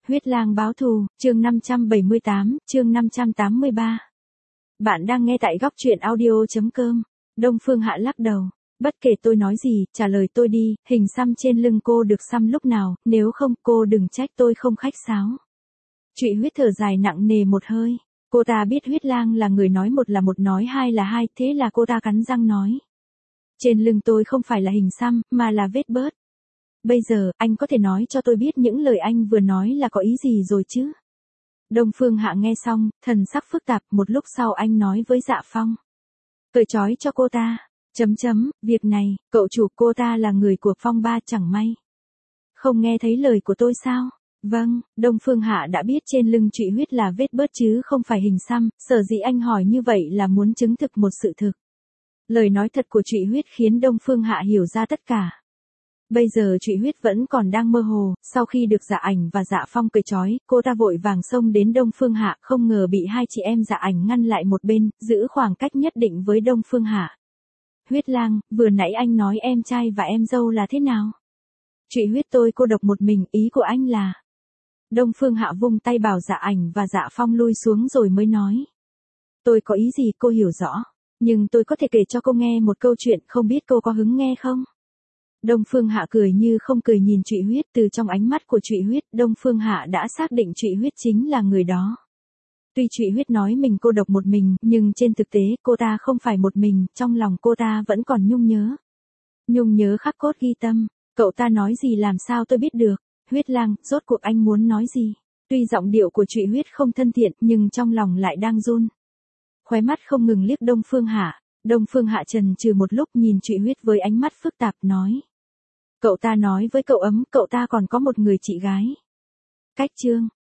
Huyết lang báo thù, chương 578, chương 583. Bạn đang nghe tại góc truyện audio.com. Đông Phương Hạ lắc đầu. Bất kể tôi nói gì, trả lời tôi đi, hình xăm trên lưng cô được xăm lúc nào, nếu không cô đừng trách tôi không khách sáo. Trụy Huyết thở dài nặng nề một hơi. Cô ta biết Huyết lang là người nói một là một nói hai là hai, thế là cô ta cắn răng nói. Trên lưng tôi không phải là hình xăm, mà là vết bớt. Bây giờ, anh có thể nói cho tôi biết những lời anh vừa nói là có ý gì rồi chứ? Đông Phương Hạ nghe xong, thần sắc phức tạp, một lúc sau anh nói với Dạ Phong. Cởi trói cho cô ta. Việc này, cậu chủ cô ta là người của Phong ba chẳng may. Không nghe thấy lời của tôi sao? Vâng, Đông Phương Hạ đã biết trên lưng Trụy Huyết là vết bớt chứ không phải hình xăm, sở dĩ anh hỏi như vậy là muốn chứng thực một sự thực. Lời nói thật của Trụy Huyết khiến Đông Phương Hạ hiểu ra tất cả. Bây giờ Trụy Huyết vẫn còn đang mơ hồ, sau khi được Dạ Ảnh và Dạ Phong cởi trói, cô ta vội vàng xông đến Đông Phương Hạ, không ngờ bị hai chị em Dạ Ảnh ngăn lại một bên, giữ khoảng cách nhất định với Đông Phương Hạ. Huyết lang, vừa nãy anh nói em trai và em dâu là thế nào? Trụy Huyết tôi cô độc một mình, ý của anh là... Đông Phương Hạ vung tay bảo Dạ Ảnh và Dạ Phong lui xuống rồi mới nói. Tôi có ý gì cô hiểu rõ, nhưng tôi có thể kể cho cô nghe một câu chuyện, không biết cô có hứng nghe không? Đông Phương Hạ cười như không cười nhìn Trụy Huyết, từ trong ánh mắt của Trụy Huyết, Đông Phương Hạ đã xác định Trụy Huyết chính là người đó. Tuy Trụy Huyết nói mình cô độc một mình, nhưng trên thực tế cô ta không phải một mình, trong lòng cô ta vẫn còn nhung nhớ. Nhung nhớ khắc cốt ghi tâm, cậu ta nói gì làm sao tôi biết được? Huyết lang, rốt cuộc anh muốn nói gì? Tuy giọng điệu của Trụy Huyết không thân thiện, nhưng trong lòng lại đang run. Khóe mắt không ngừng liếc Đông Phương Hạ. Đông Phương Hạ chần chừ một lúc nhìn Trụy Huyết với ánh mắt phức tạp nói. Cậu ta nói với cậu cậu ta còn có một người chị gái. Cách chương,